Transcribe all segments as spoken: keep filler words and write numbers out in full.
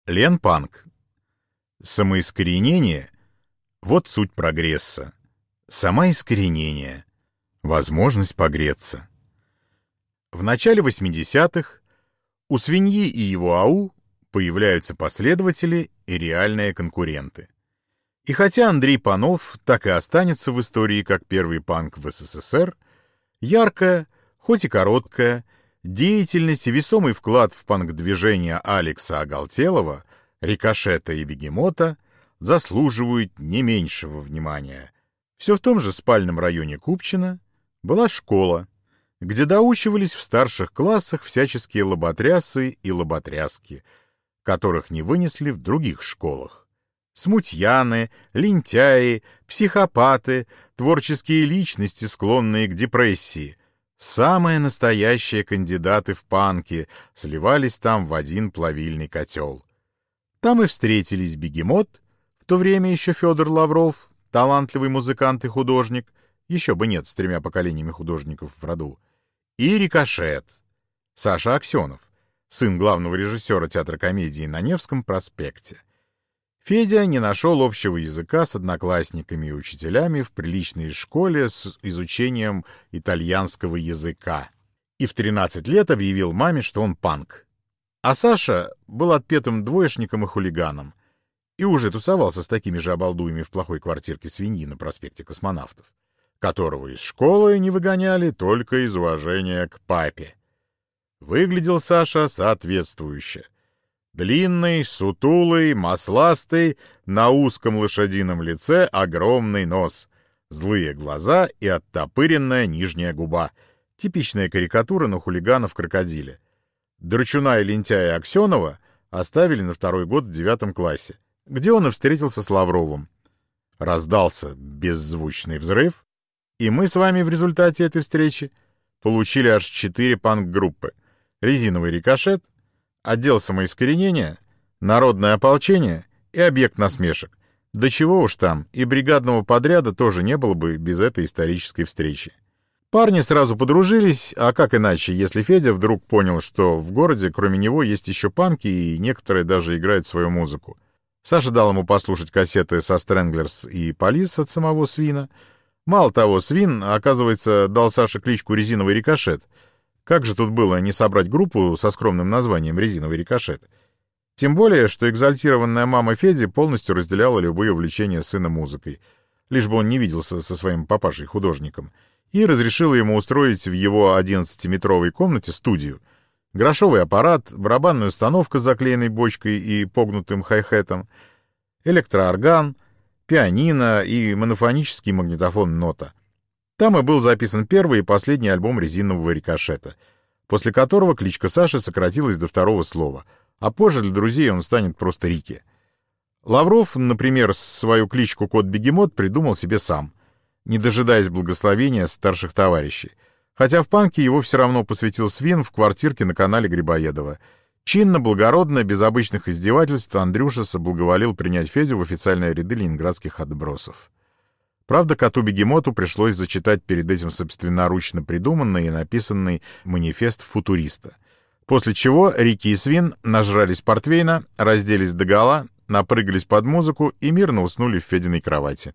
Ленпанк. Самоискоренение — вот суть прогресса. Самоискоренение — возможность погреться. В начале восьмидесятых у свиньи и его ау появляются последователи и реальные конкуренты. И хотя Андрей Панов так и останется в истории как первый панк в СССР, яркая, хоть и короткая, деятельность и весомый вклад в панк-движение Алекса Оголтелова, Рикошета и Бегемота заслуживают не меньшего внимания. Все в том же спальном районе Купчино была школа, где доучивались в старших классах всяческие лоботрясы и лоботряски, которых не вынесли в других школах. Смутьяны, лентяи, психопаты, творческие личности, склонные к депрессии. Самые настоящие кандидаты в панки сливались там в один плавильный котел. Там и встретились Бегемот, в то время еще Федор Лавров, талантливый музыкант и художник, еще бы нет с тремя поколениями художников в роду, и Рикошет, Саша Аксенов, сын главного режиссера театра комедии на Невском проспекте. Федя не нашел общего языка с одноклассниками и учителями в приличной школе с изучением итальянского языка и в тринадцать лет объявил маме, что он панк. А Саша был отпетым двоечником и хулиганом и уже тусовался с такими же обалдуями в плохой квартирке свиньи на проспекте Космонавтов, которого из школы не выгоняли только из уважения к папе. Выглядел Саша соответствующе. Длинный, сутулый, масластый, на узком лошадином лице огромный нос, злые глаза и оттопыренная нижняя губа. Типичная карикатура на хулигана в крокодиле. Драчуна и лентяя Аксенова оставили на второй год в девятом классе, где он и встретился с Лавровым. Раздался беззвучный взрыв, и мы с вами в результате этой встречи получили аж четыре панк-группы. Резиновый Рикошет, отдел самоискоренения, народное ополчение и объект насмешек. Да чего уж там, и бригадного подряда тоже не было бы без этой исторической встречи. Парни сразу подружились, а как иначе, если Федя вдруг понял, что в городе кроме него есть еще панки, и некоторые даже играют свою музыку. Саша дал ему послушать кассеты со Stranglers и Police от самого Свина. Мало того, Свин, оказывается, дал Саше кличку «Резиновый Рикошет». Как же тут было не собрать группу со скромным названием «Резиновый Рикошет»? Тем более, что экзальтированная мама Феди полностью разделяла любые увлечения сына музыкой, лишь бы он не виделся со своим папашей-художником, и разрешила ему устроить в его одиннадцатиметровой комнате студию. Грошовый аппарат, барабанная установка с заклеенной бочкой и погнутым хай-хетом, электроорган, пианино и монофонический магнитофон «Нота». Там и был записан первый и последний альбом «Резинового Рикошета», после которого кличка Саши сократилась до второго слова, а позже для друзей он станет просто Рики. Лавров, например, свою кличку «Кот Бегемот» придумал себе сам, не дожидаясь благословения старших товарищей, хотя в панке его все равно посвятил Свин в квартирке на канале Грибоедова. Чинно, благородно, без обычных издевательств Андрюша соблаговолил принять Федю в официальные ряды ленинградских отбросов. Правда, коту-бегемоту пришлось зачитать перед этим собственноручно придуманный и написанный манифест футуриста. После чего Рики и Свин нажрались портвейна, разделись догола, напрыгались под музыку и мирно уснули в Фединой кровати.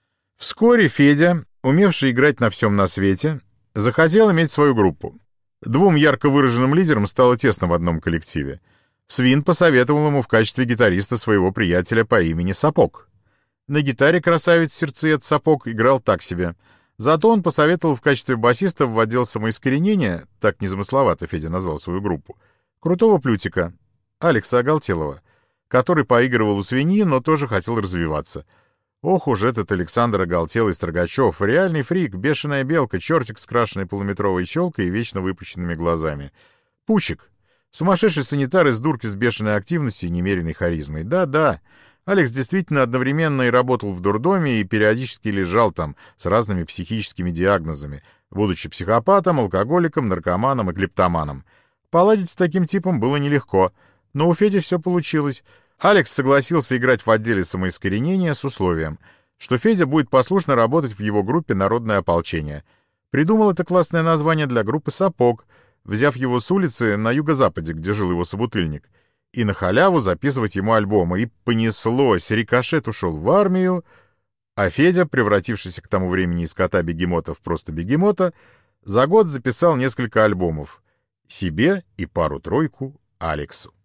Вскоре Федя, умевший играть на всем на свете, захотел иметь свою группу. Двум ярко выраженным лидерам стало тесно в одном коллективе. Свин посоветовал ему в качестве гитариста своего приятеля по имени Сапог. На гитаре красавец-сердцеед Сапог играл так себе. Зато он посоветовал в качестве басиста в отдел самоискоренения, так незамысловато Федя назвал свою группу, крутого плютика, Алекса Оголтелова, который поигрывал у свиньи, но тоже хотел развиваться. Ох уж этот Александр Оголтелый Строгачев, реальный фрик, бешеная белка, чертик с крашенной полуметровой челкой и вечно выпущенными глазами. Пучик, сумасшедший санитар из дурки с бешеной активностью и немеренной харизмой. Да-да, Алекс действительно одновременно и работал в дурдоме, и периодически лежал там с разными психическими диагнозами, будучи психопатом, алкоголиком, наркоманом и клептоманом. Поладить с таким типом было нелегко, но у Феди все получилось. Алекс согласился играть в отделе самоискоренения с условием, что Федя будет послушно работать в его группе «Народное ополчение». Придумал это классное название для группы «Сапог», взяв его с улицы на юго-западе, где жил его собутыльник, и на халяву записывать ему альбомы. И понеслось. Рикошет ушел в армию, а Федя, превратившийся к тому времени из кота-бегемота в просто бегемота, за год записал несколько альбомов. Себе и пару-тройку Алексу.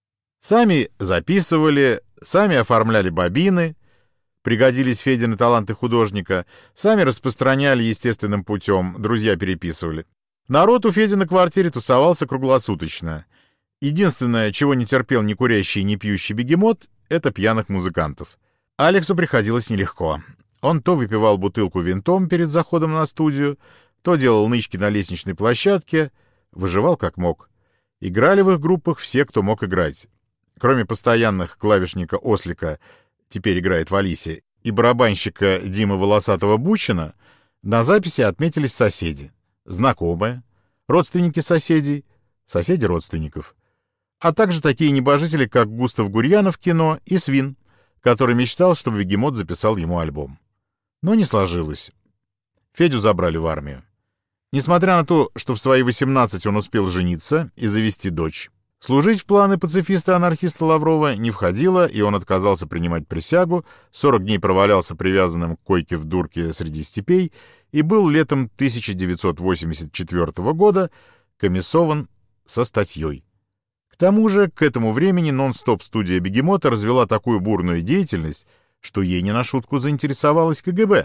Сами записывали, сами оформляли бобины, пригодились Федины таланты художника, сами распространяли естественным путем, друзья переписывали. Народ у Феди на квартире тусовался круглосуточно. Единственное, чего не терпел ни курящий, ни пьющий бегемот, это пьяных музыкантов. Алексу приходилось нелегко. Он то выпивал бутылку винтом перед заходом на студию, то делал нычки на лестничной площадке, выживал как мог. Играли в их группах все, кто мог играть. Кроме постоянных клавишника Ослика, теперь играет в Алисе, и барабанщика Димы Волосатого Бучина, на записи отметились соседи, знакомые, родственники соседей, соседи родственников, а также такие небожители, как Густав Гурьянов в кино и Свин, который мечтал, чтобы бегемот записал ему альбом. Но не сложилось. Федю забрали в армию. Несмотря на то, что в свои восемнадцать он успел жениться и завести дочь, служить в планы пацифиста-анархиста Лаврова не входило, и он отказался принимать присягу, сорок дней провалялся привязанным к койке в дурке среди степей и был летом тысяча девятьсот восемьдесят четвёртого года комиссован со статьей. К тому же, к этому времени нон-стоп-студия «Бегемота» развела такую бурную деятельность, что ей не на шутку заинтересовалась ка гэ бэ.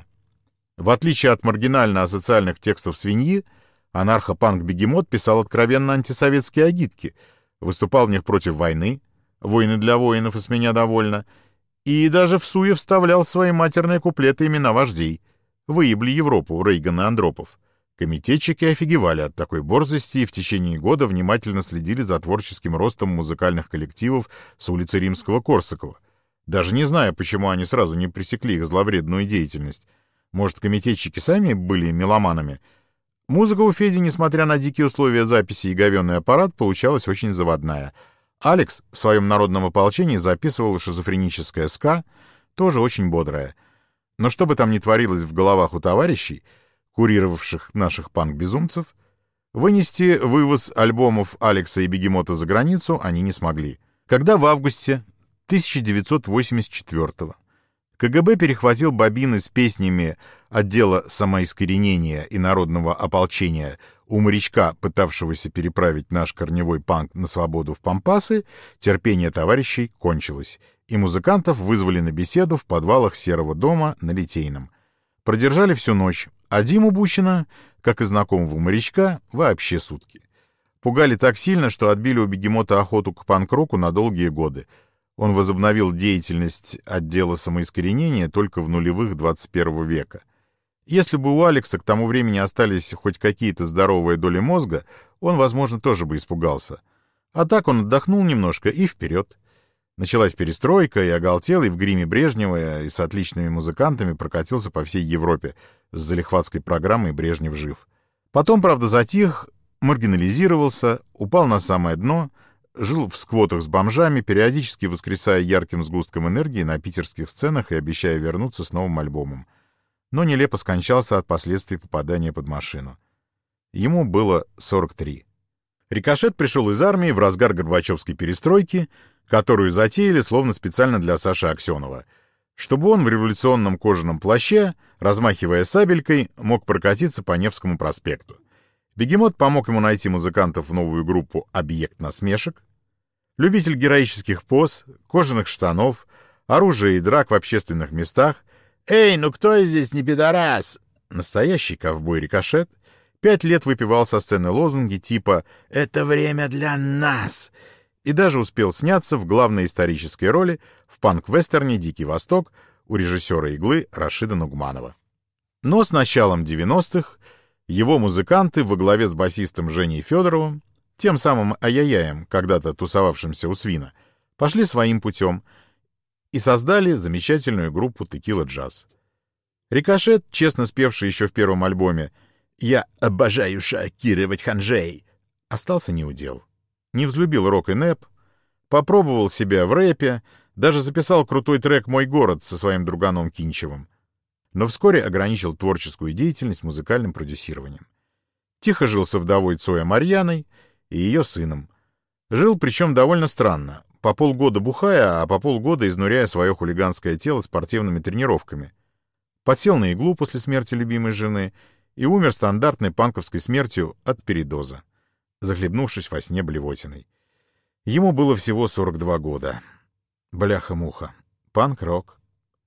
В отличие от маргинально-асоциальных текстов «Свиньи», анархо-панк-бегемот писал откровенно антисоветские агитки, выступал в них против войны, «Войны для воинов, и с меня довольно», и даже в суе вставлял в свои матерные куплеты имена вождей. Выебли Европу, Рейган и Андропов. Комитетчики офигевали от такой борзости и в течение года внимательно следили за творческим ростом музыкальных коллективов с улицы Римского-Корсакова, даже не зная, почему они сразу не пресекли их зловредную деятельность. Может, комитетчики сами были меломанами? Музыка у Феди, несмотря на дикие условия записи и говенный аппарат, получалась очень заводная. Алекс в своем народном ополчении записывал шизофреническое ска, тоже очень бодрое. Но что бы там ни творилось в головах у товарищей, курировавших наших панк-безумцев, вынести вывоз альбомов Алекса и Бегемота за границу они не смогли. Когда в августе тысяча девятьсот восемьдесят четвёртого ка гэ бэ перехватил бобины с песнями отдела самоискоренения и народного ополчения у морячка, пытавшегося переправить наш корневой панк на свободу в Пампасы, терпение товарищей кончилось, и музыкантов вызвали на беседу в подвалах Серого дома на Литейном. Продержали всю ночь, а Диму Бучина, как и знакомого морячка, вообще сутки. Пугали так сильно, что отбили у бегемота охоту к панк-року на долгие годы. Он возобновил деятельность отдела самоискоренения только в нулевых двадцать первого века. Если бы у Алекса к тому времени остались хоть какие-то здоровые доли мозга, он, возможно, тоже бы испугался. А так он отдохнул немножко и вперед. Началась перестройка, и оголтелый в гриме Брежнева и с отличными музыкантами прокатился по всей Европе с залихватской программой «Брежнев жив». Потом, правда, затих, маргинализировался, упал на самое дно, жил в сквотах с бомжами, периодически воскресая ярким сгустком энергии на питерских сценах и обещая вернуться с новым альбомом. Но нелепо скончался от последствий попадания под машину. Ему было сорок три. Рикошет пришел из армии в разгар Горбачевской перестройки, которую затеяли словно специально для Саши Аксенова, чтобы он в революционном кожаном плаще, размахивая сабелькой, мог прокатиться по Невскому проспекту. Бегемот помог ему найти музыкантов в новую группу «Объект насмешек». Любитель героических поз, кожаных штанов, оружия и драк в общественных местах. «Эй, ну кто здесь не пидорас?» Настоящий ковбой Рикошет пять лет выпивал со сцены лозунги типа «Это время для нас!» и даже успел сняться в главной исторической роли в панк-вестерне «Дикий Восток» у режиссера «Иглы» Рашида Нугманова. Но с началом девяностых его музыканты во главе с басистом Женей Федоровым, тем самым ай-яй-яем, когда-то тусовавшимся у Свина, пошли своим путем и создали замечательную группу «Текила Джаз». Рикошет, честно спевший еще в первом альбоме «Я обожаю шокировать ханжей», остался неудел. Не взлюбил рок и нэп, попробовал себя в рэпе, даже записал крутой трек «Мой город» со своим друганом Кинчевым. Но вскоре ограничил творческую деятельность музыкальным продюсированием. Тихо жил со вдовой Цоя Марьяной и ее сыном. Жил, причем довольно странно. по полгода бухая, а по полгода изнуряя свое хулиганское тело спортивными тренировками. Подсел на иглу после смерти любимой жены и умер стандартной панковской смертью от передоза, захлебнувшись во сне блевотиной. Ему было всего сорок два года. Бляха-муха. Панк-рок.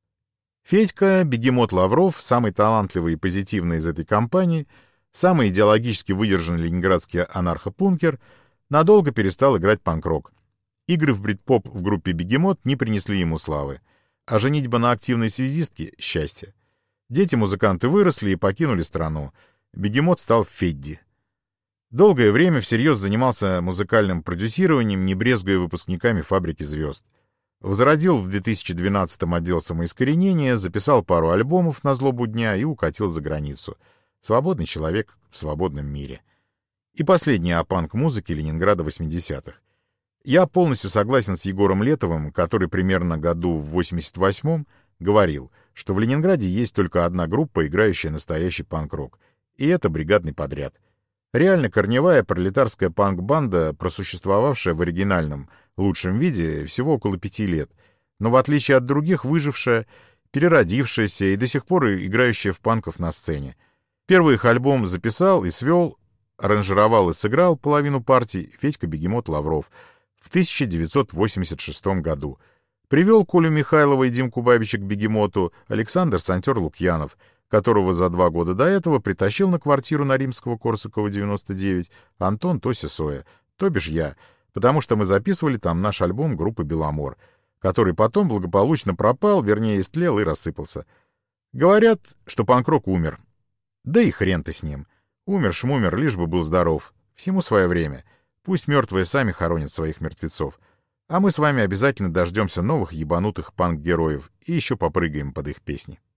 Федька, бегемот Лавров, самый талантливый и позитивный из этой компании, самый идеологически выдержанный ленинградский анархопункер, надолго перестал играть панк-рок. Игры в брит-поп в группе «Бегемот» не принесли ему славы, а женитьба на активной связистке — счастье. Дети-музыканты выросли и покинули страну. Бегемот стал Федди. Долгое время всерьез занимался музыкальным продюсированием, не брезгуя выпускниками «Фабрики звезд». Возродил в две тысячи двенадцатом отдел самоискоренения, записал пару альбомов на злобу дня и укатил за границу. Свободный человек в свободном мире. И последнее о панк-музыке Ленинграда восьмидесятых. Я полностью согласен с Егором Летовым, который примерно году в восемьдесят восьмом говорил, что в Ленинграде есть только одна группа, играющая настоящий панк-рок. И это бригадный подряд. Реально корневая пролетарская панк-банда, просуществовавшая в оригинальном, лучшем виде всего около пяти лет, но в отличие от других выжившая, переродившаяся и до сих пор играющая в панков на сцене. Первый их альбом записал и свел, аранжировал и сыграл половину партий Федька Бегемот Лавров в тысяча девятьсот восемьдесят шестом году. Привел Колю Михайлова и Димку Бабича к Бегемоту Александр Сантер Лукьянов, которого за два года до этого притащил на квартиру на Римского-Корсакова, девяносто девять, Антон Тося Соя, то бишь я, потому что мы записывали там наш альбом группы «Беломор», который потом благополучно пропал, вернее, истлел и рассыпался. Говорят, что панк-рок умер. Да и хрен-то с ним. Умер-шмумер, лишь бы был здоров. Всему свое время. Пусть мертвые сами хоронят своих мертвецов. А мы с вами обязательно дождемся новых ебанутых панк-героев и еще попрыгаем под их песни.